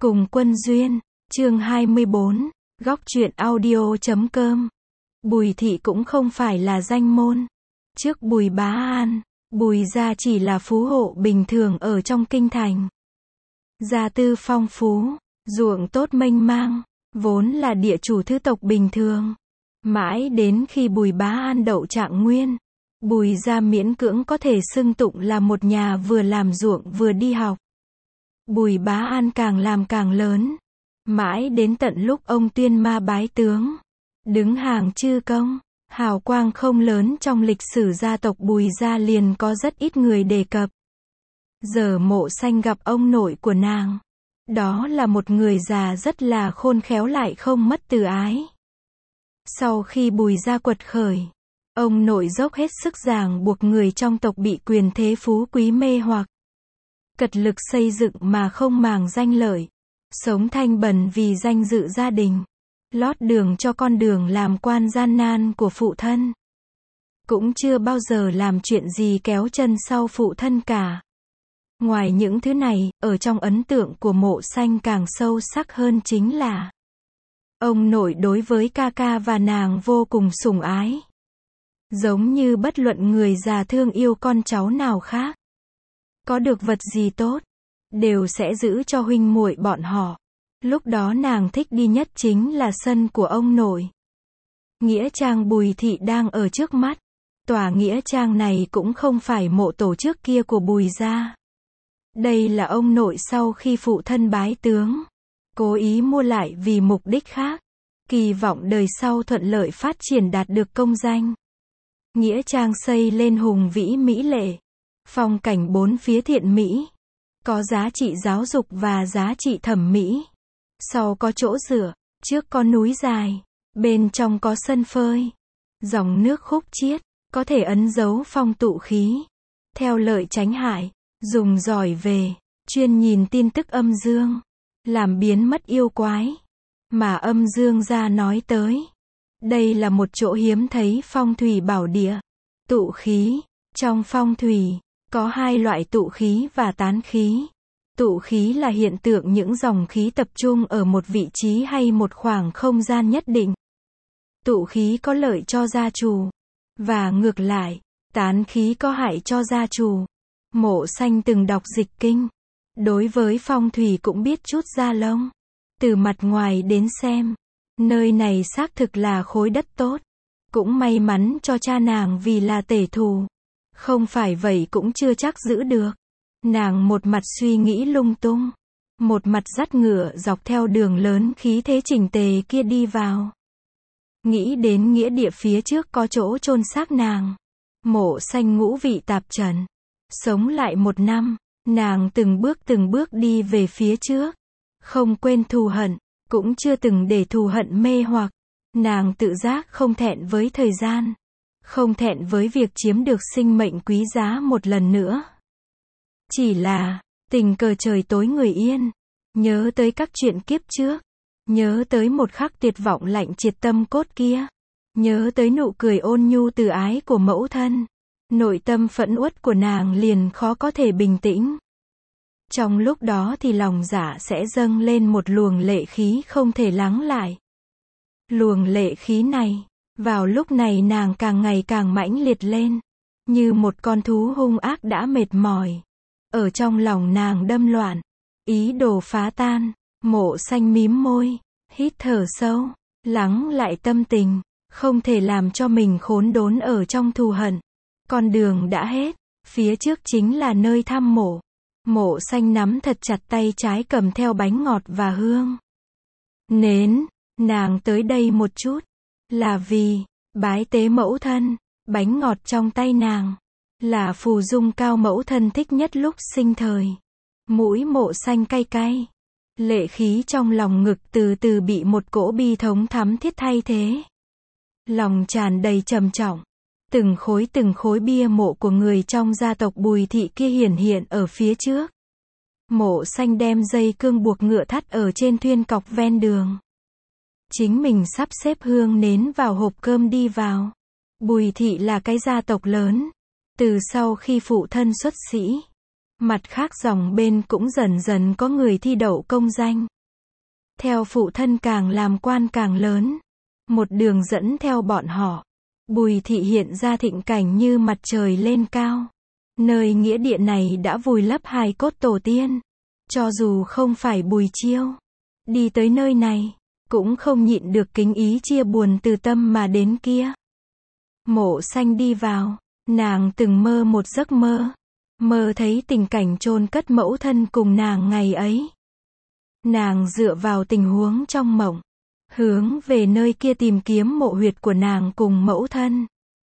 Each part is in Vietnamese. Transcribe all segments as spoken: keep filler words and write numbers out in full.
Cùng Quân Duyên, chương hai mươi bốn, góc truyện audio chấm com. Bùi thị cũng không phải là danh môn. Trước Bùi Bá An, Bùi gia chỉ là phú hộ bình thường ở trong kinh thành. Gia tư phong phú, ruộng tốt mênh mang, vốn là địa chủ thứ tộc bình thường. Mãi đến khi Bùi Bá An đậu trạng nguyên, Bùi gia miễn cưỡng có thể xưng tụng là một nhà vừa làm ruộng vừa đi học. Bùi Bá An càng làm càng lớn, mãi đến tận lúc ông Tuyên Ma bái tướng, đứng hàng chư công, hào quang không lớn trong lịch sử gia tộc Bùi gia liền có rất ít người đề cập. Giờ Mộ Xanh gặp ông nội của nàng, đó là một người già rất là khôn khéo lại không mất từ ái. Sau khi Bùi gia quật khởi, ông nội dốc hết sức ràng buộc người trong tộc bị quyền thế phú quý mê hoặc, cật lực xây dựng mà không màng danh lợi, sống thanh bần vì danh dự gia đình, lót đường cho con đường làm quan gian nan của phụ thân. Cũng chưa bao giờ làm chuyện gì kéo chân sau phụ thân cả. Ngoài những thứ này, ở trong ấn tượng của Mộ Xanh càng sâu sắc hơn chính là ông nội đối với ca ca và nàng vô cùng sủng ái. Giống như bất luận người già thương yêu con cháu nào khác. Có được vật gì tốt, đều sẽ giữ cho huynh muội bọn họ. Lúc đó nàng thích đi nhất chính là sân của ông nội. Nghĩa trang Bùi thị đang ở trước mắt. Tòa nghĩa trang này cũng không phải mộ tổ trước kia của Bùi gia. Đây là ông nội sau khi phụ thân bái tướng, cố ý mua lại vì mục đích khác, kỳ vọng đời sau thuận lợi phát triển đạt được công danh. Nghĩa trang xây lên hùng vĩ mỹ lệ, phong cảnh bốn phía thiện mỹ, có giá trị giáo dục và giá trị thẩm mỹ. Sau có chỗ rửa, trước có núi dài, bên trong có sân phơi, dòng nước khúc chiết, có thể ấn dấu phong tụ khí. Theo lợi tránh hại, dùng giỏi về, chuyên nhìn tin tức âm dương, làm biến mất yêu quái. Mà âm dương gia nói tới, đây là một chỗ hiếm thấy phong thủy bảo địa. Tụ khí, trong phong thủy, có hai loại tụ khí và tán khí. Tụ khí là hiện tượng những dòng khí tập trung ở một vị trí hay một khoảng không gian nhất định. Tụ khí có lợi cho gia chủ, và ngược lại, tán khí có hại cho gia chủ. Mộ Xanh từng đọc dịch kinh, đối với phong thủy cũng biết chút da lông. Từ mặt ngoài đến xem, nơi này xác thực là khối đất tốt. Cũng may mắn cho cha nàng vì là tể thù. Không phải vậy cũng chưa chắc giữ được. Nàng một mặt suy nghĩ lung tung, một mặt dắt ngựa dọc theo đường lớn khí thế chỉnh tề kia đi vào. Nghĩ đến nghĩa địa phía trước có chỗ chôn xác nàng. Mộ Xanh ngũ vị tạp trần. Sống lại một năm, nàng từng bước từng bước đi về phía trước. Không quên thù hận, cũng chưa từng để thù hận mê hoặc. Nàng tự giác không thẹn với thời gian, không thẹn với việc chiếm được sinh mệnh quý giá một lần nữa. Chỉ là, tình cờ trời tối người yên, nhớ tới các chuyện kiếp trước, nhớ tới một khắc tuyệt vọng lạnh triệt tâm cốt kia, nhớ tới nụ cười ôn nhu từ ái của mẫu thân, nội tâm phẫn uất của nàng liền khó có thể bình tĩnh. Trong lúc đó thì lòng dạ sẽ dâng lên một luồng lệ khí không thể lắng lại. Luồng lệ khí này, vào lúc này nàng càng ngày càng mãnh liệt lên, như một con thú hung ác đã mệt mỏi. Ở trong lòng nàng đâm loạn, ý đồ phá tan. Mộ Xanh mím môi, hít thở sâu, lắng lại tâm tình, không thể làm cho mình khốn đốn ở trong thù hận. Con đường đã hết, phía trước chính là nơi thăm mộ. Mộ Xanh nắm thật chặt tay trái cầm theo bánh ngọt và hương nến. Nàng tới đây một chút, là vì bái tế mẫu thân. Bánh ngọt trong tay nàng là phù dung cao mẫu thân thích nhất lúc sinh thời. Mũi Mộ Xanh cay cay, lệ khí trong lòng ngực từ từ bị một cỗ bi thống thắm thiết thay thế. Lòng tràn đầy trầm trọng. Từng khối từng khối bia mộ của người trong gia tộc Bùi thị kia hiển hiện ở phía trước. Mộ Xanh đem dây cương buộc ngựa thắt ở trên thuyên cọc ven đường. Chính mình sắp xếp hương nến vào hộp cơm đi vào. Bùi thị là cái gia tộc lớn. Từ sau khi phụ thân xuất sĩ, Mặt khác dòng bên cũng dần dần có người thi đậu công danh. Theo phụ thân càng làm quan càng lớn. Một đường dẫn theo bọn họ. Bùi thị hiện ra thịnh cảnh như mặt trời lên cao. Nơi nghĩa địa này đã vùi lấp hài cốt tổ tiên. Cho dù không phải Bùi Chiêu đi tới nơi này, cũng không nhịn được kính ý chia buồn từ tâm mà đến kia. Mộ Xanh đi vào, nàng từng mơ một giấc mơ. Mơ thấy tình cảnh chôn cất mẫu thân cùng nàng ngày ấy. Nàng dựa vào tình huống trong mộng, hướng về nơi kia tìm kiếm mộ huyệt của nàng cùng mẫu thân.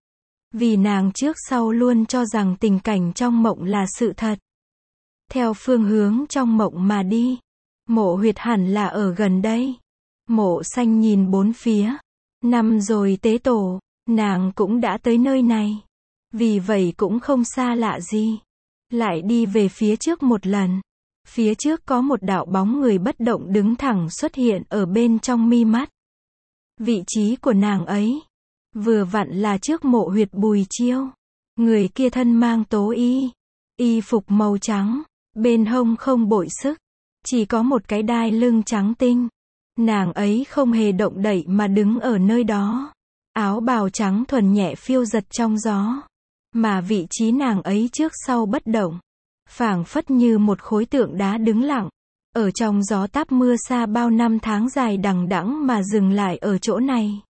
Vì nàng trước sau luôn cho rằng tình cảnh trong mộng là sự thật. Theo phương hướng trong mộng mà đi, mộ huyệt hẳn là ở gần đây. Mộ Xanh nhìn bốn phía. Năm rồi tế tổ, nàng cũng đã tới nơi này. Vì vậy cũng không xa lạ gì. Lại đi về phía trước một lần. Phía trước có một đạo bóng người bất động đứng thẳng xuất hiện ở bên trong mi mắt. Vị trí của nàng ấy vừa vặn là trước mộ huyệt Bùi Chiêu. Người kia thân mang tố y, y phục màu trắng, bên hông không bội sức, chỉ có một cái đai lưng trắng tinh. Nàng ấy không hề động đậy mà đứng ở nơi đó. Áo bào trắng thuần nhẹ phiêu giật trong gió. Mà vị trí nàng ấy trước sau bất động. Phảng phất như một khối tượng đá đứng lặng. Ở trong gió táp mưa xa bao năm tháng dài đằng đẵng mà dừng lại ở chỗ này.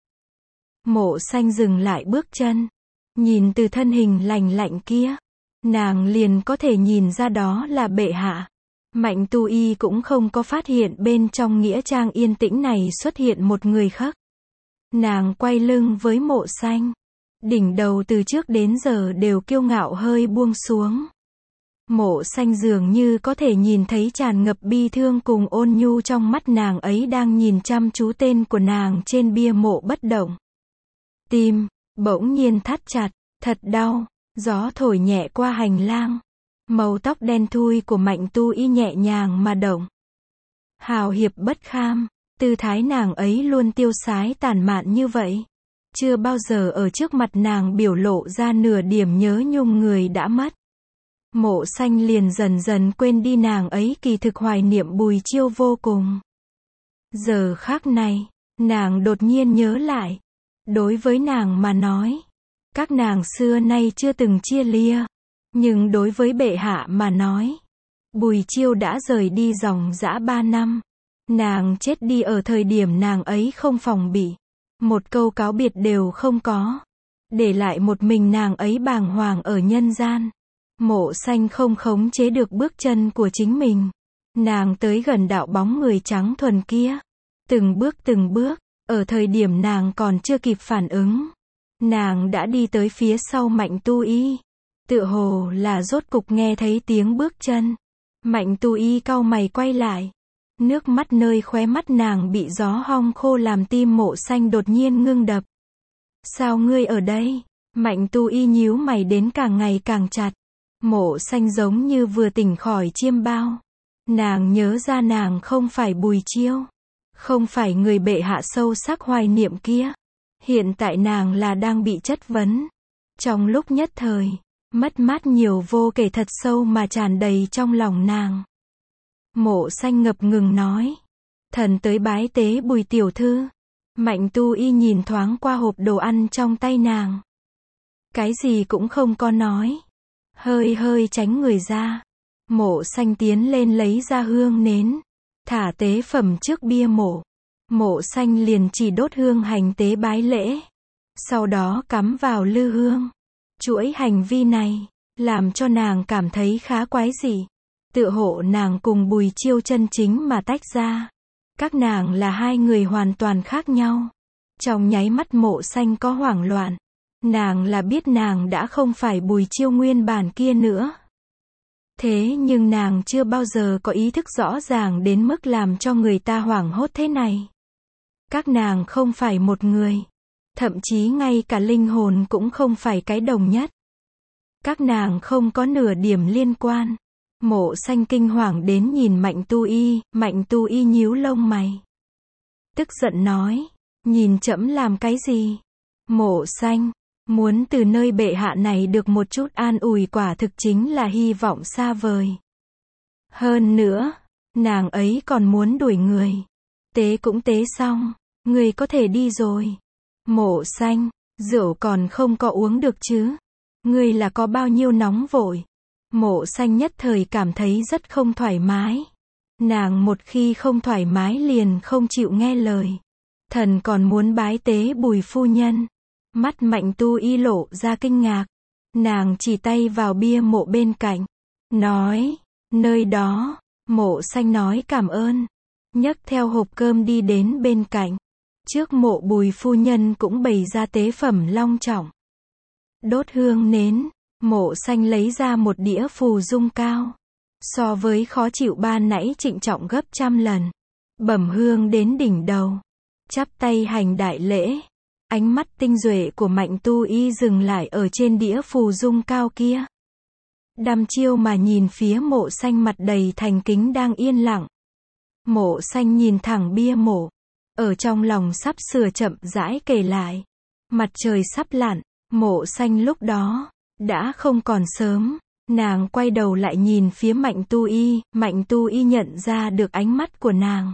Mộ Xanh dừng lại bước chân. Nhìn từ thân hình lành lạnh kia. Nàng liền có thể nhìn ra đó là bệ hạ. Mạnh Tu Y cũng không có phát hiện bên trong nghĩa trang yên tĩnh này xuất hiện một người khác. Nàng quay lưng với Mộ Xanh. Đỉnh đầu từ trước đến giờ đều kiêu ngạo hơi buông xuống. Mộ Xanh dường như có thể nhìn thấy tràn ngập bi thương cùng ôn nhu trong mắt nàng ấy đang nhìn chăm chú tên của nàng trên bia mộ bất động. Tim bỗng nhiên thắt chặt, thật đau. Gió thổi nhẹ qua hành lang. Màu tóc đen thui của Mạnh Tu Y nhẹ nhàng mà động. Hào hiệp bất kham, tư thái nàng ấy luôn tiêu sái tàn mạn như vậy. Chưa bao giờ ở trước mặt nàng biểu lộ ra nửa điểm nhớ nhung người đã mất. Mộ Xanh liền dần dần quên đi nàng ấy kỳ thực hoài niệm Bùi Chiêu vô cùng. Giờ khác này, nàng đột nhiên nhớ lại. Đối với nàng mà nói, các nàng xưa nay chưa từng chia lia. Nhưng đối với bệ hạ mà nói, Bùi Chiêu đã rời đi dòng dã ba năm. Nàng chết đi ở thời điểm nàng ấy không phòng bị. Một câu cáo biệt đều không có. Để lại một mình nàng ấy bàng hoàng ở nhân gian. Mộ Xanh không khống chế được bước chân của chính mình. Nàng tới gần đạo bóng người trắng thuần kia. Từng bước từng bước, ở thời điểm nàng còn chưa kịp phản ứng. Nàng đã đi tới phía sau Mạnh Tu Y. Tựa hồ là rốt cục nghe thấy tiếng bước chân. Mạnh Tu Y cau mày quay lại. Nước mắt nơi khóe mắt nàng bị gió hong khô làm tim Mộ Xanh đột nhiên ngưng đập. Sao ngươi ở đây? Mạnh Tu Y nhíu mày đến càng ngày càng chặt. Mộ Xanh giống như vừa tỉnh khỏi chiêm bao. Nàng nhớ ra nàng không phải Bùi Chiêu. Không phải người bệ hạ sâu sắc hoài niệm kia. Hiện tại nàng là đang bị chất vấn. Trong lúc nhất thời, mất mát nhiều vô kể thật sâu mà tràn đầy trong lòng nàng. Mộ Xanh ngập ngừng nói. Thần tới bái tế Bùi tiểu thư. Mạnh Tu Y nhìn thoáng qua hộp đồ ăn trong tay nàng. Cái gì cũng không có nói. Hơi hơi tránh người ra. Mộ Xanh tiến lên lấy ra hương nến. Thả tế phẩm trước bia mộ. Mộ Xanh liền chỉ đốt hương hành tế bái lễ. Sau đó cắm vào lư hương. Chuỗi hành vi này, làm cho nàng cảm thấy khá quái dị. Tựa hộ nàng cùng Bùi Chiêu chân chính mà tách ra. Các nàng là hai người hoàn toàn khác nhau. Trong nháy mắt Mộ Xanh có hoảng loạn. Nàng là biết nàng đã không phải Bùi Chiêu nguyên bản kia nữa. Thế nhưng nàng chưa bao giờ có ý thức rõ ràng đến mức làm cho người ta hoảng hốt thế này. Các nàng không phải một người. Thậm chí ngay cả linh hồn cũng không phải cái đồng nhất. Các nàng không có nửa điểm liên quan. Mộ Xanh kinh hoàng đến nhìn Mạnh Tu Y. Mạnh Tu Y nhíu lông mày. Tức giận nói. Nhìn trẫm làm cái gì? Mộ Xanh. Muốn từ nơi bệ hạ này được một chút an ủi quả thực chính là hy vọng xa vời. Hơn nữa, nàng ấy còn muốn đuổi người. Tế cũng tế xong, người có thể đi rồi. Mộ Xanh, rượu còn không có uống được chứ. Ngươi là có bao nhiêu nóng vội. Mộ Xanh nhất thời cảm thấy rất không thoải mái. Nàng một khi không thoải mái liền không chịu nghe lời. Thần còn muốn bái tế Bùi phu nhân. Mắt Mạnh Tu Y lộ ra kinh ngạc. Nàng chỉ tay vào bia mộ bên cạnh. Nói, nơi đó. Mộ Xanh nói cảm ơn. Nhấc theo hộp cơm đi đến bên cạnh. Trước mộ Bùi phu nhân cũng bày ra tế phẩm long trọng. Đốt hương nến. Mộ Xanh lấy ra một đĩa phù dung cao. So với khó chịu ban nãy trịnh trọng gấp trăm lần. Bẩm hương đến đỉnh đầu. Chắp tay hành đại lễ. Ánh mắt tinh duệ của Mạnh Tu Y dừng lại ở trên đĩa phù dung cao kia. Đăm chiêu mà nhìn phía Mộ Xanh mặt đầy thành kính đang yên lặng. Mộ Xanh nhìn thẳng bia mộ. Ở trong lòng sắp sửa chậm rãi kể lại. Mặt trời sắp lặn. Mộ Xanh lúc đó đã không còn sớm. Nàng quay đầu lại nhìn phía Mạnh Tu Y. Mạnh Tu Y nhận ra được ánh mắt của nàng.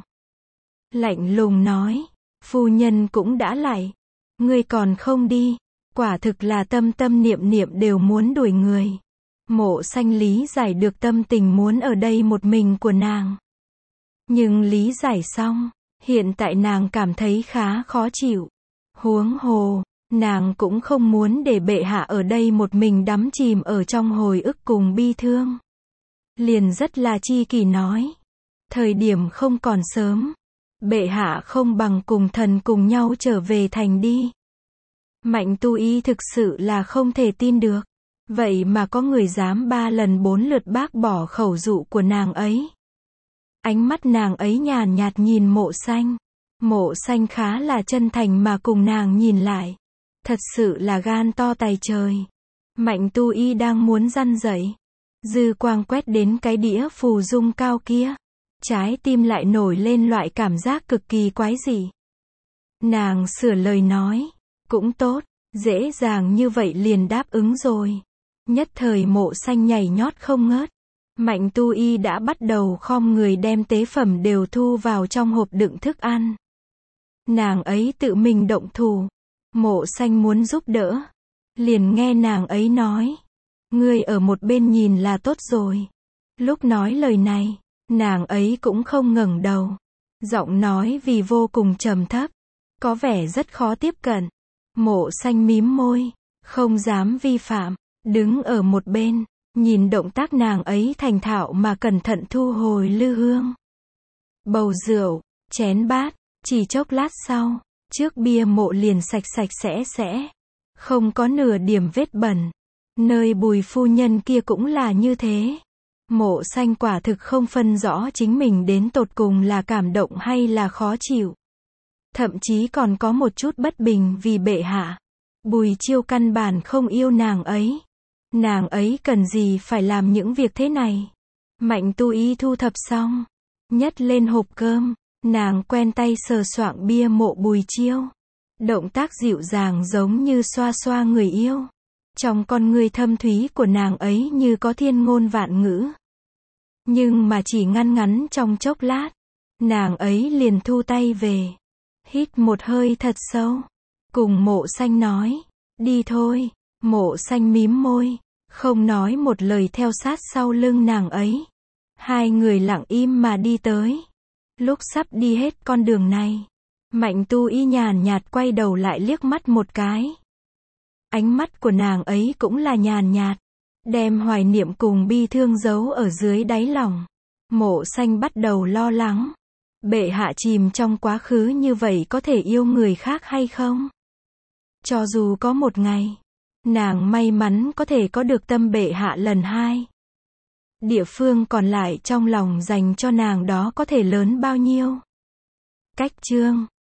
Lạnh lùng nói. Phu nhân cũng đã lại. Ngươi còn không đi. Quả thực là tâm tâm niệm niệm đều muốn đuổi người. Mộ Xanh lý giải được tâm tình muốn ở đây một mình của nàng. Nhưng lý giải xong, hiện tại nàng cảm thấy khá khó chịu. Huống hồ, nàng cũng không muốn để bệ hạ ở đây một mình đắm chìm ở trong hồi ức cùng bi thương. Liền rất là chi kỷ nói. Thời điểm không còn sớm. Bệ hạ không bằng cùng thần cùng nhau trở về thành đi. Mạnh Tu Y thực sự là không thể tin được. Vậy mà có người dám ba lần bốn lượt bác bỏ khẩu dụ của nàng ấy. Ánh mắt nàng ấy nhàn nhạt nhìn Mộ Xanh. Mộ Xanh khá là chân thành mà cùng nàng nhìn lại. Thật sự là gan to tài trời. Mạnh Tu Y đang muốn răn dậy. Dư quang quét đến cái đĩa phù dung cao kia. Trái tim lại nổi lên loại cảm giác cực kỳ quái dị. Nàng sửa lời nói. Cũng tốt, dễ dàng như vậy liền đáp ứng rồi. Nhất thời Mộ Xanh nhảy nhót không ngớt. Mạnh Tu Y đã bắt đầu khom người đem tế phẩm đều thu vào trong hộp đựng thức ăn. Nàng ấy tự mình động thủ. Mộ Xanh muốn giúp đỡ. Liền nghe nàng ấy nói. Ngươi ở một bên nhìn là tốt rồi. Lúc nói lời này, nàng ấy cũng không ngẩng đầu. Giọng nói vì vô cùng trầm thấp. Có vẻ rất khó tiếp cận. Mộ Xanh mím môi. Không dám vi phạm. Đứng ở một bên. Nhìn động tác nàng ấy thành thạo mà cẩn thận thu hồi lư hương. Bầu rượu, chén bát, chỉ chốc lát sau, trước bia mộ liền sạch sạch sẽ sẽ. Không có nửa điểm vết bẩn. Nơi Bùi phu nhân kia cũng là như thế. Mộ Xanh quả thực không phân rõ chính mình đến tột cùng là cảm động hay là khó chịu. Thậm chí còn có một chút bất bình vì bệ hạ. Bùi Chiêu căn bản không yêu nàng ấy. Nàng ấy cần gì phải làm những việc thế này. Mạnh Tu Y thu thập xong. Nhấc lên hộp cơm. Nàng quen tay sờ soạng bia mộ Bùi Chiêu. Động tác dịu dàng giống như xoa xoa người yêu. Trong con người thâm thúy của nàng ấy như có thiên ngôn vạn ngữ. Nhưng mà chỉ ngăn ngắn trong chốc lát. Nàng ấy liền thu tay về. Hít một hơi thật sâu. Cùng Mộ Xanh nói. Đi thôi. Mộ Xanh mím môi. Không nói một lời theo sát sau lưng nàng ấy. Hai người lặng im mà đi tới. Lúc sắp đi hết con đường này. Mạnh Tu Y nhàn nhạt quay đầu lại liếc mắt một cái. Ánh mắt của nàng ấy cũng là nhàn nhạt. Đem hoài niệm cùng bi thương giấu ở dưới đáy lòng. Mộ Xanh bắt đầu lo lắng. Bệ hạ chìm trong quá khứ như vậy có thể yêu người khác hay không? Cho dù có một ngày, nàng may mắn có thể có được tâm bệ hạ lần hai. Địa phương còn lại trong lòng dành cho nàng đó có thể lớn bao nhiêu? Cách chương